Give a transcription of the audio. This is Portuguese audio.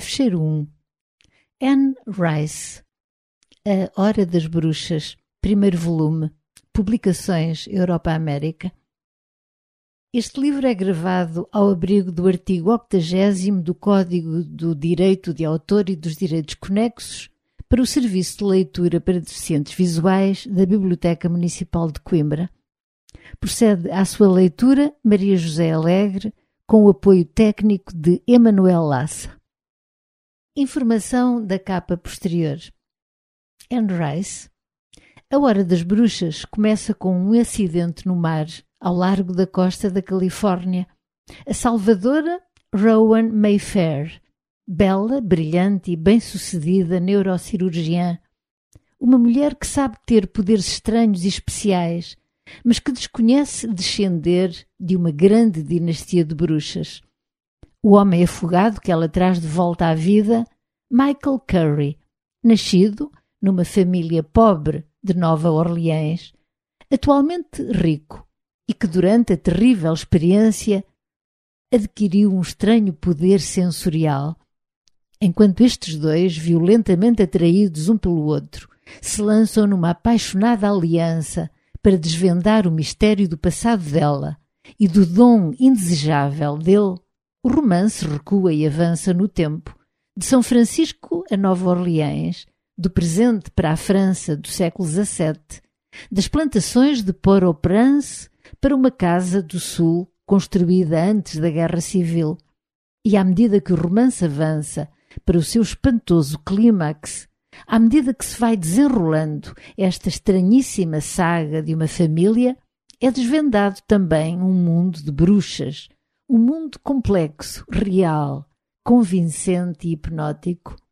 Fecheiro 1. Anne Rice. A Hora das Bruxas. Primeiro volume. Publicações Europa-América. Este livro é gravado ao abrigo do artigo 80º do Código do Direito de Autor e dos Direitos Conexos para o Serviço de Leitura para Deficientes Visuais da Biblioteca Municipal de Coimbra. Procede à sua leitura Maria José Alegre, com o apoio técnico de Emanuel Lassa. Informação da capa posterior. Anne Rice. A Hora das Bruxas começa com um acidente no mar, ao largo da costa da Califórnia. A salvadora Rowan Mayfair, bela, brilhante e bem-sucedida neurocirurgiã, uma mulher que sabe ter poderes estranhos e especiais, mas que desconhece descender de uma grande dinastia de bruxas. O homem afogado que ela traz de volta à vida, Michael Curry, nascido numa família pobre de Nova Orleans, atualmente rico, e que durante a terrível experiência adquiriu um estranho poder sensorial. Enquanto estes dois, violentamente atraídos um pelo outro, se lançam numa apaixonada aliança para desvendar o mistério do passado dela e do dom indesejável dele, o romance recua e avança no tempo, de São Francisco a Nova Orleans, do presente para a França do século XVII, das plantações de Port-au-Prince para uma casa do Sul construída antes da Guerra Civil. E à medida que o romance avança para o seu espantoso clímax, à medida que se vai desenrolando esta estranhíssima saga de uma família, é desvendado também um mundo de bruxas, um mundo complexo, real, convincente e hipnótico.